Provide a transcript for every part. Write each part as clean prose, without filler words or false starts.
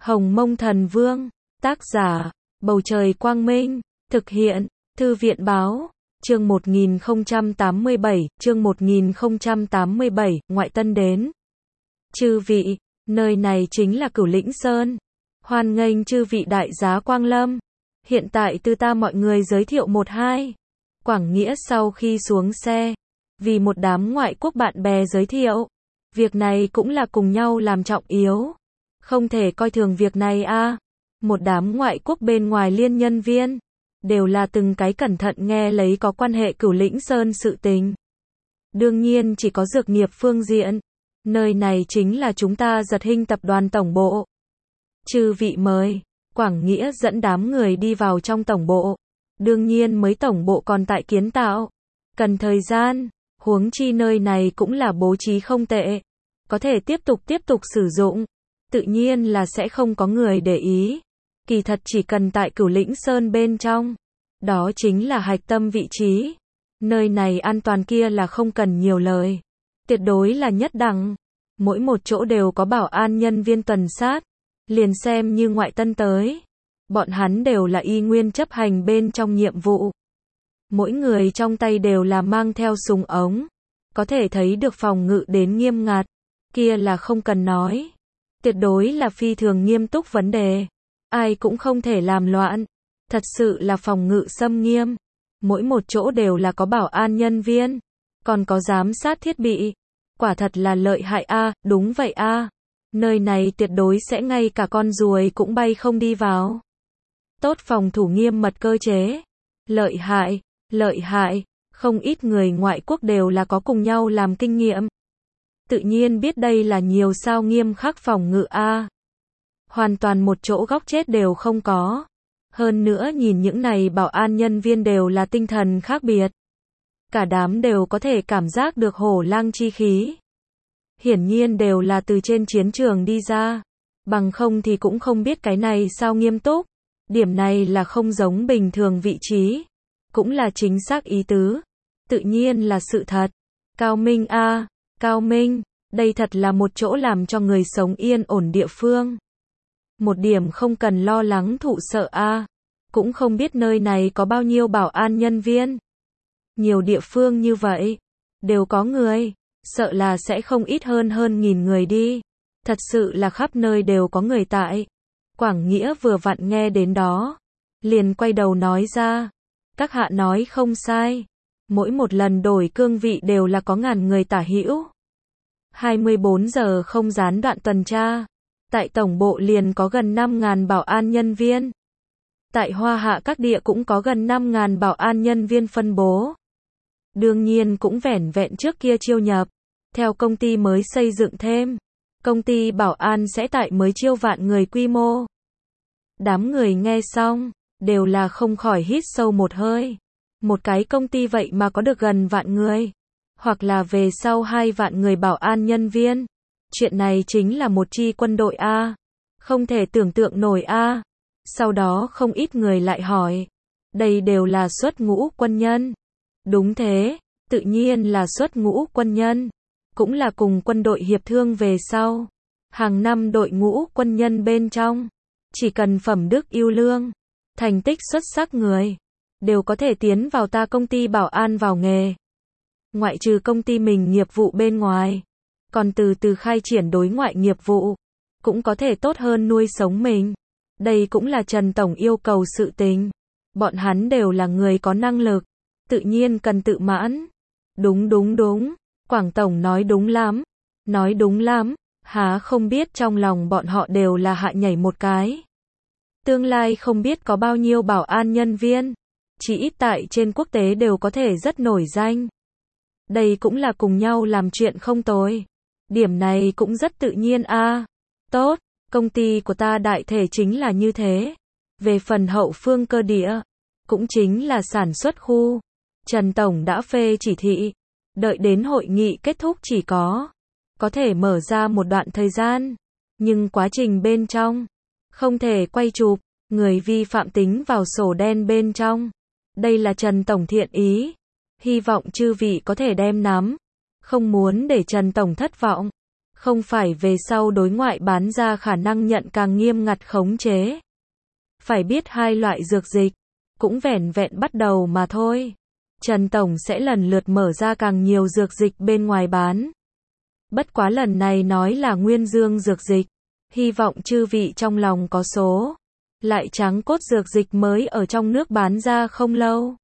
Hồng Mông Thần Vương, tác giả, Bầu Trời Quang Minh, thực hiện, Thư viện Báo, chương 1087, Ngoại Tân đến. Chư vị, nơi này chính là Cửu Lĩnh Sơn. Hoan nghênh chư vị đại giá quang lâm. Hiện tại từ ta mọi người giới thiệu một hai. Quảng Nghĩa sau khi xuống xe, vì một đám ngoại quốc bạn bè giới thiệu. Việc này cũng là cùng nhau làm trọng yếu. Không thể coi thường việc này a. Một đám ngoại quốc bên ngoài liên nhân viên, đều là từng cái cẩn thận nghe lấy có quan hệ Cửu Lĩnh Sơn sự tình. Đương nhiên chỉ có dược nghiệp phương diện. Nơi này chính là chúng ta Giật Hinh tập đoàn tổng bộ. Chư vị mời. Quảng Nghĩa dẫn đám người đi vào trong tổng bộ. Đương nhiên mới tổng bộ còn tại kiến tạo, cần thời gian, huống chi nơi này cũng là bố trí không tệ, có thể tiếp tục sử dụng, tự nhiên là sẽ không có người để ý. Kỳ thật chỉ cần tại Cửu Lĩnh Sơn bên trong, đó chính là hạch tâm vị trí. Nơi này an toàn kia là không cần nhiều lời, tuyệt đối là nhất đẳng. Mỗi một chỗ đều có bảo an nhân viên tuần sát, liền xem như ngoại tân tới, bọn hắn đều là y nguyên chấp hành bên trong nhiệm vụ. Mỗi người trong tay đều là mang theo súng ống, có thể thấy được phòng ngự đến nghiêm ngặt, kia là không cần nói. Tuyệt đối là phi thường nghiêm túc vấn đề, ai cũng không thể làm loạn, thật sự là phòng ngự xâm nghiêm. Mỗi một chỗ đều là có bảo an nhân viên, còn có giám sát thiết bị, quả thật là lợi hại a. Đúng vậy a. Nơi này tuyệt đối sẽ ngay cả con ruồi cũng bay không đi vào. Tốt phòng thủ nghiêm mật cơ chế. Lợi hại, không ít người ngoại quốc đều là có cùng nhau làm kinh nghiệm. Tự nhiên biết đây là nhiều sao nghiêm khắc phòng ngự a. Hoàn toàn một chỗ góc chết đều không có. Hơn nữa nhìn những này bảo an nhân viên đều là tinh thần khác biệt. Cả đám đều có thể cảm giác được hổ lang chi khí. Hiển nhiên đều là từ trên chiến trường đi ra. Bằng không thì cũng không biết cái này sao nghiêm túc. Điểm này là không giống bình thường vị trí. Cũng là chính xác ý tứ. Tự nhiên là sự thật. Cao Minh a, Cao Minh, đây thật là một chỗ làm cho người sống yên ổn địa phương. Một điểm không cần lo lắng thụ sợ a. Cũng không biết nơi này có bao nhiêu bảo an nhân viên. Nhiều địa phương như vậy, đều có người, sợ là sẽ không ít hơn 1000 người đi. Thật sự là khắp nơi đều có người tại. Quảng Nghĩa vừa vặn nghe đến đó, liền quay đầu nói ra, các hạ nói không sai, mỗi một lần đổi cương vị đều là có ngàn người tả hữu. 24 giờ không gián đoạn tuần tra, tại tổng bộ liền có gần 5000 bảo an nhân viên. Tại Hoa Hạ các địa cũng có gần 5000 bảo an nhân viên phân bố. Đương nhiên cũng vẻn vẹn trước kia chiêu nhập, theo công ty mới xây dựng thêm, công ty bảo an sẽ tại mới chiêu vạn người quy mô. Đám người nghe xong, đều là không khỏi hít sâu một hơi. Một cái công ty vậy mà có được gần vạn người, hoặc là về sau 2 vạn người bảo an nhân viên. Chuyện này chính là một chi quân đội a. Không thể tưởng tượng nổi a. Sau đó không ít người lại hỏi, đây đều là xuất ngũ quân nhân. Đúng thế, tự nhiên là xuất ngũ quân nhân, cũng là cùng quân đội hiệp thương về sau. Hàng năm đội ngũ quân nhân bên trong, chỉ cần phẩm đức yêu lương, thành tích xuất sắc người, đều có thể tiến vào ta công ty bảo an vào nghề. Ngoại trừ công ty mình nghiệp vụ bên ngoài, còn từ từ khai triển đối ngoại nghiệp vụ, cũng có thể tốt hơn nuôi sống mình. Đây cũng là Trần Tổng yêu cầu sự tình. Bọn hắn đều là người có năng lực, tự nhiên cần tự mãn. Đúng. Quảng Tổng nói đúng lắm. Há không biết trong lòng bọn họ đều là hạ nhảy một cái. Tương lai không biết có bao nhiêu bảo an nhân viên, chỉ ít tại trên quốc tế đều có thể rất nổi danh. Đây cũng là cùng nhau làm chuyện không tồi. Điểm này cũng rất tự nhiên a. Tốt, công ty của ta đại thể chính là như thế. Về phần hậu phương cơ địa, cũng chính là sản xuất khu. Trần Tổng đã phê chỉ thị, đợi đến hội nghị kết thúc chỉ có thể mở ra một đoạn thời gian, nhưng quá trình bên trong không thể quay chụp, người vi phạm tính vào sổ đen bên trong. Đây là Trần Tổng thiện ý, hy vọng chư vị có thể đem nắm, không muốn để Trần Tổng thất vọng. Không phải về sau đối ngoại bán ra khả năng nhận càng nghiêm ngặt khống chế. Phải biết hai loại dược dịch, cũng vẻn vẹn bắt đầu mà thôi. Trần Tổng sẽ lần lượt mở ra càng nhiều dược dịch bên ngoài bán. Bất quá lần này nói là nguyên dương dược dịch, hy vọng chư vị trong lòng có số. Lại trắng cốt dược dịch mới ở trong nước bán ra không lâu.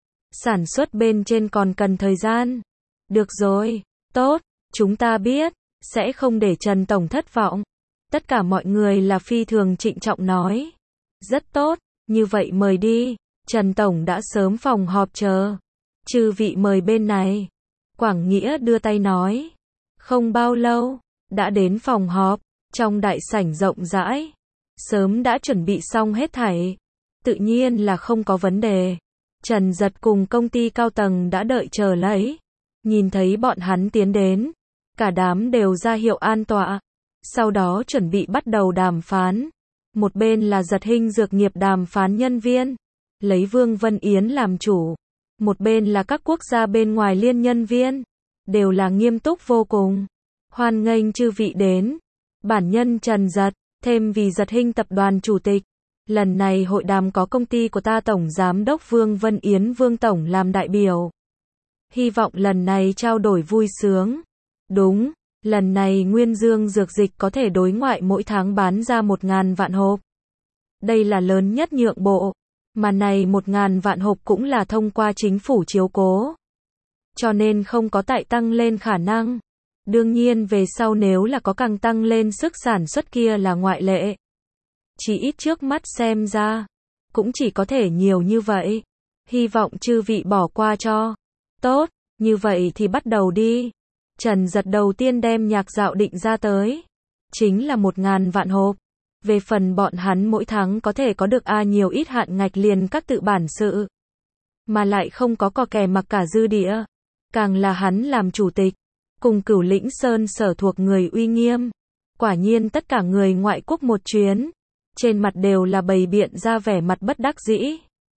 Sản xuất bên trên còn cần thời gian. Được rồi, tốt, chúng ta biết, sẽ không để Trần Tổng thất vọng. Tất cả mọi người là phi thường trịnh trọng nói. Rất tốt, như vậy mời đi, Trần Tổng đã sớm phòng họp chờ. Chư vị mời bên này. Quảng Nghĩa đưa tay nói. Không bao lâu, đã đến phòng họp, trong đại sảnh rộng rãi. Sớm đã chuẩn bị xong hết thảy. Tự nhiên là không có vấn đề. Trần Giật cùng công ty cao tầng đã đợi chờ lấy. Nhìn thấy bọn hắn tiến đến. Cả đám đều ra hiệu an tọa. Sau đó chuẩn bị bắt đầu đàm phán. Một bên là Giật Hinh dược nghiệp đàm phán nhân viên. Lấy Vương Vân Yến làm chủ. Một bên là các quốc gia bên ngoài liên nhân viên. Đều là nghiêm túc vô cùng. Hoan nghênh chư vị đến. Bản nhân Trần Giật, thêm vì Giật Hinh tập đoàn chủ tịch. Lần này hội đàm có công ty của ta Tổng Giám đốc Vương Vân Yến Vương Tổng làm đại biểu. Hy vọng lần này trao đổi vui sướng. Đúng, lần này nguyên dương dược dịch có thể đối ngoại mỗi tháng bán ra 1.000 vạn hộp. Đây là lớn nhất nhượng bộ. Mà này 1.000 vạn hộp cũng là thông qua chính phủ chiếu cố. Cho nên không có tại tăng lên khả năng. Đương nhiên về sau nếu là có càng tăng lên sức sản xuất kia là ngoại lệ. Chỉ ít trước mắt xem ra, cũng chỉ có thể nhiều như vậy. Hy vọng chư vị bỏ qua cho. Tốt, như vậy thì bắt đầu đi. Trần Giật đầu tiên đem nhạc dạo định ra tới. Chính là 1.000 vạn hộp. Về phần bọn hắn mỗi tháng có thể có được nhiều ít hạn ngạch liền các tự bản sự. Mà lại không có cò kè mặc cả dư địa. Càng là hắn làm chủ tịch. Cùng Cửu Lĩnh Sơn sở thuộc người uy nghiêm. Quả nhiên tất cả người ngoại quốc một chuyến. Trên mặt đều là bày biện ra vẻ mặt bất đắc dĩ.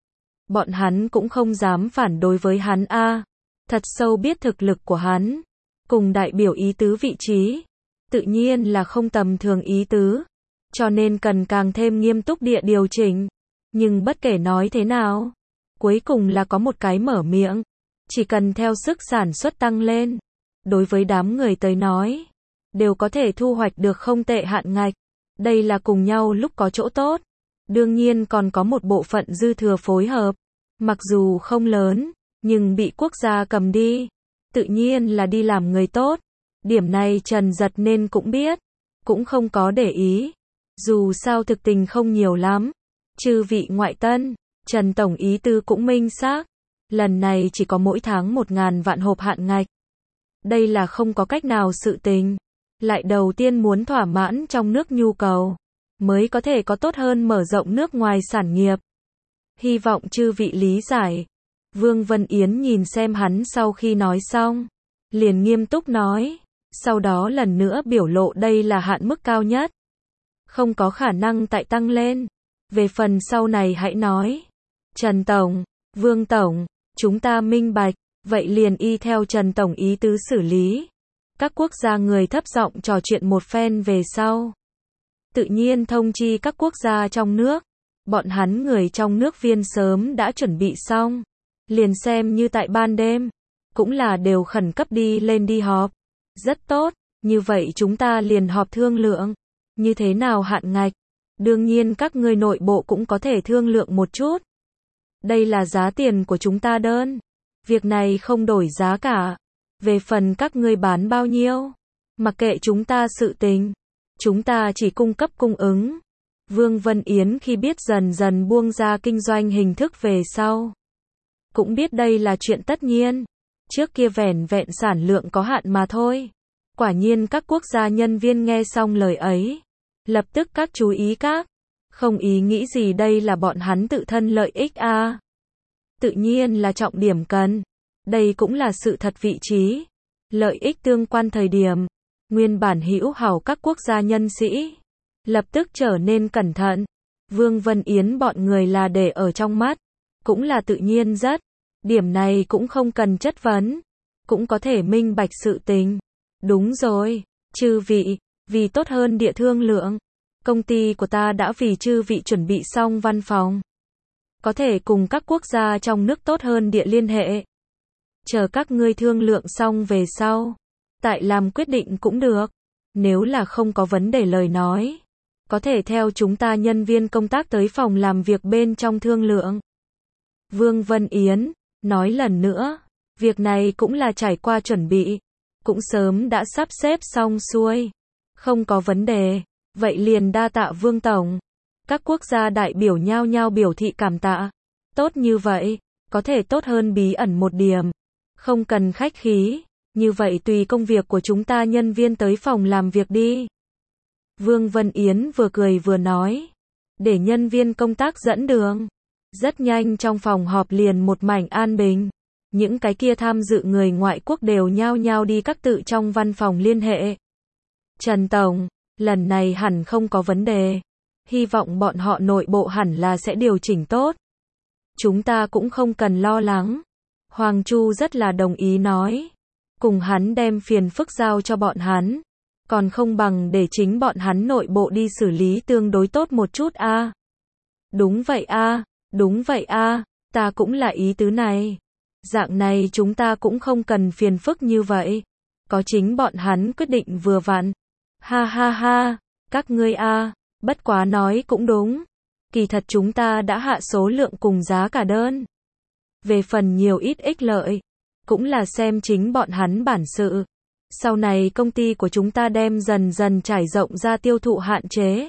Bọn hắn cũng không dám phản đối với hắn thật sâu biết thực lực của hắn. Cùng đại biểu ý tứ vị trí. Tự nhiên là không tầm thường ý tứ. Cho nên cần càng thêm nghiêm túc địa điều chỉnh. Nhưng bất kể nói thế nào. Cuối cùng là có một cái mở miệng. Chỉ cần theo sức sản xuất tăng lên. Đối với đám người tới nói. Đều có thể thu hoạch được không tệ hạn ngạch. Đây là cùng nhau lúc có chỗ tốt. Đương nhiên còn có một bộ phận dư thừa phối hợp. Mặc dù không lớn. Nhưng bị quốc gia cầm đi. Tự nhiên là đi làm người tốt. Điểm này Trần Giật nên cũng biết. Cũng không có để ý. Dù sao thực tình không nhiều lắm. Chư vị ngoại tân. Trần Tổng ý tư cũng minh xác. Lần này chỉ có mỗi tháng 1.000 vạn hộp hạn ngạch. Đây là không có cách nào sự tình. Lại đầu tiên muốn thỏa mãn trong nước nhu cầu. Mới có thể có tốt hơn mở rộng nước ngoài sản nghiệp. Hy vọng chư vị lý giải. Vương Vân Yến nhìn xem hắn sau khi nói xong. Liền nghiêm túc nói. Sau đó lần nữa biểu lộ đây là hạn mức cao nhất. Không có khả năng tại tăng lên. Về phần sau này hãy nói. Trần Tổng, Vương Tổng, chúng ta minh bạch. Vậy liền y theo Trần Tổng ý tứ xử lý. Các quốc gia người thấp giọng trò chuyện một phen về sau. Tự nhiên thông chi các quốc gia trong nước. Bọn hắn người trong nước viên sớm đã chuẩn bị xong. Liền xem như tại ban đêm. Cũng là đều khẩn cấp đi lên đi họp. Rất tốt, như vậy chúng ta liền họp thương lượng. Như thế nào hạn ngạch? Đương nhiên các ngươi nội bộ cũng có thể thương lượng một chút. Đây là giá tiền của chúng ta đơn. Việc này không đổi giá cả. Về phần các ngươi bán bao nhiêu, mặc kệ chúng ta sự tình. Chúng ta chỉ cung cấp cung ứng. Vương Vân Yến khi biết dần dần buông ra kinh doanh hình thức về sau. Cũng biết đây là chuyện tất nhiên. Trước kia vẻn vẹn sản lượng có hạn mà thôi. Quả nhiên các quốc gia nhân viên nghe xong lời ấy. Lập tức các chú ý các. Không ý nghĩ gì đây là bọn hắn tự thân lợi ích Tự nhiên là trọng điểm cần. Đây cũng là sự thật vị trí. Lợi ích tương quan thời điểm. Nguyên bản hữu hảo các quốc gia nhân sĩ. Lập tức trở nên cẩn thận. Vương Vân Yến bọn người là để ở trong mắt. Cũng là tự nhiên rất. Điểm này cũng không cần chất vấn. Cũng có thể minh bạch sự tình. Đúng rồi. Chư vị, vì tốt hơn địa thương lượng, công ty của ta đã vì chư vị chuẩn bị xong văn phòng. Có thể cùng các quốc gia trong nước tốt hơn địa liên hệ. Chờ các ngươi thương lượng xong về sau, tại làm quyết định cũng được. Nếu là không có vấn đề lời nói, có thể theo chúng ta nhân viên công tác tới phòng làm việc bên trong thương lượng. Vương Vân Yến nói lần nữa, việc này cũng là trải qua chuẩn bị, cũng sớm đã sắp xếp xong xuôi. Không có vấn đề, vậy liền đa tạ Vương Tổng. Các quốc gia đại biểu nhao nhao biểu thị cảm tạ. Tốt như vậy, có thể tốt hơn bí ẩn một điểm. Không cần khách khí, như vậy tùy công việc của chúng ta nhân viên tới phòng làm việc đi. Vương Vân Yến vừa cười vừa nói, để nhân viên công tác dẫn đường. Rất nhanh trong phòng họp liền một mảnh an bình. Những cái kia tham dự người ngoại quốc đều nhao nhao đi các tự trong văn phòng liên hệ. Trần Tổng, lần này hẳn không có vấn đề. Hy vọng bọn họ nội bộ hẳn là sẽ điều chỉnh tốt. Chúng ta cũng không cần lo lắng. Hoàng Chu rất là đồng ý nói. Cùng hắn đem phiền phức giao cho bọn hắn. Còn không bằng để chính bọn hắn nội bộ đi xử lý tương đối tốt một chút a. Đúng vậy a, đúng vậy a, ta cũng là ý tứ này. Dạng này chúng ta cũng không cần phiền phức như vậy. Có chính bọn hắn quyết định vừa vặn. Ha ha ha, các ngươi a, bất quá nói cũng đúng. Kỳ thật chúng ta đã hạ số lượng cùng giá cả đơn. Về phần nhiều ít ích lợi, cũng là xem chính bọn hắn bản sự. Sau này công ty của chúng ta đem dần dần trải rộng ra tiêu thụ hạn chế.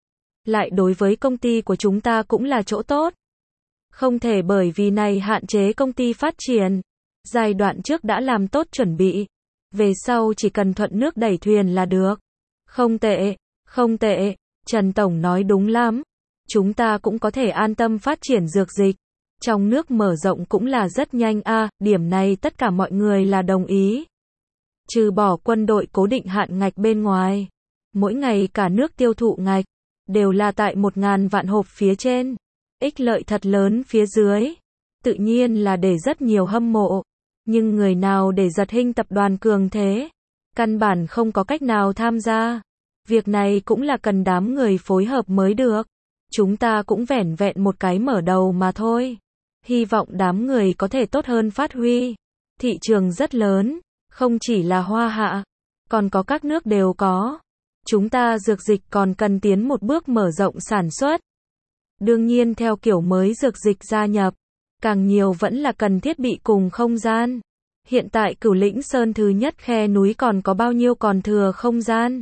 Lại đối với công ty của chúng ta cũng là chỗ tốt. Không thể bởi vì này hạn chế công ty phát triển. Giai đoạn trước đã làm tốt chuẩn bị. Về sau chỉ cần thuận nước đẩy thuyền là được. Không tệ, không tệ, Trần Tổng nói đúng lắm. Chúng ta cũng có thể an tâm phát triển dược dịch. Trong nước mở rộng cũng là rất nhanh a, điểm này tất cả mọi người là đồng ý. Trừ bỏ quân đội cố định hạn ngạch bên ngoài. Mỗi ngày cả nước tiêu thụ ngạch, đều là tại 1.000 vạn hộp phía trên. Ích lợi thật lớn phía dưới. Tự nhiên là để rất nhiều hâm mộ. Nhưng người nào để giật Hinh tập đoàn cường thế, căn bản không có cách nào tham gia. Việc này cũng là cần đám người phối hợp mới được. Chúng ta cũng vẻn vẹn một cái mở đầu mà thôi. Hy vọng đám người có thể tốt hơn phát huy. Thị trường rất lớn, không chỉ là Hoa Hạ, còn có các nước đều có. Chúng ta dược dịch còn cần tiến một bước mở rộng sản xuất. Đương nhiên theo kiểu mới dược dịch gia nhập, càng nhiều vẫn là cần thiết bị cùng không gian. Hiện tại Cửu Lĩnh Sơn thứ nhất khe núi còn có bao nhiêu còn thừa không gian?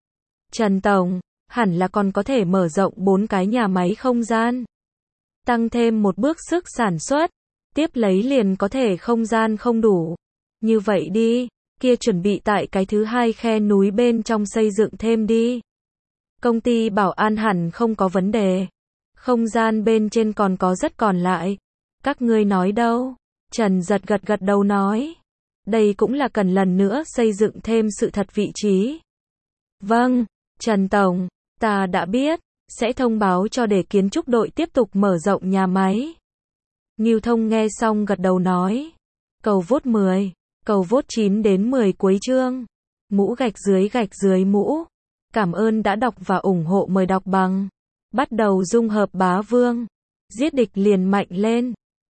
Trần Tổng, hẳn là còn có thể mở rộng 4 cái nhà máy không gian. Tăng thêm một bước sức sản xuất, tiếp lấy liền có thể không gian không đủ. Như vậy đi, kia chuẩn bị tại cái thứ hai khe núi bên trong xây dựng thêm đi. Công ty bảo an hẳn không có vấn đề. Không gian bên trên còn có rất còn lại. Các ngươi nói đâu? Trần Giật gật đầu nói. Đây cũng là cần lần nữa xây dựng thêm sự thật vị trí. Vâng, Trần Tổng, ta đã biết, sẽ thông báo cho để kiến trúc đội tiếp tục mở rộng nhà máy. Ngưu Thông nghe xong gật đầu nói. Cầu vote 10, cầu vote 9 đến 10 cuối chương. Mũ gạch dưới mũ. Cảm ơn đã đọc và ủng hộ, mời đọc bằng. Bắt đầu dung hợp bá vương. Giết địch liền mạnh lên.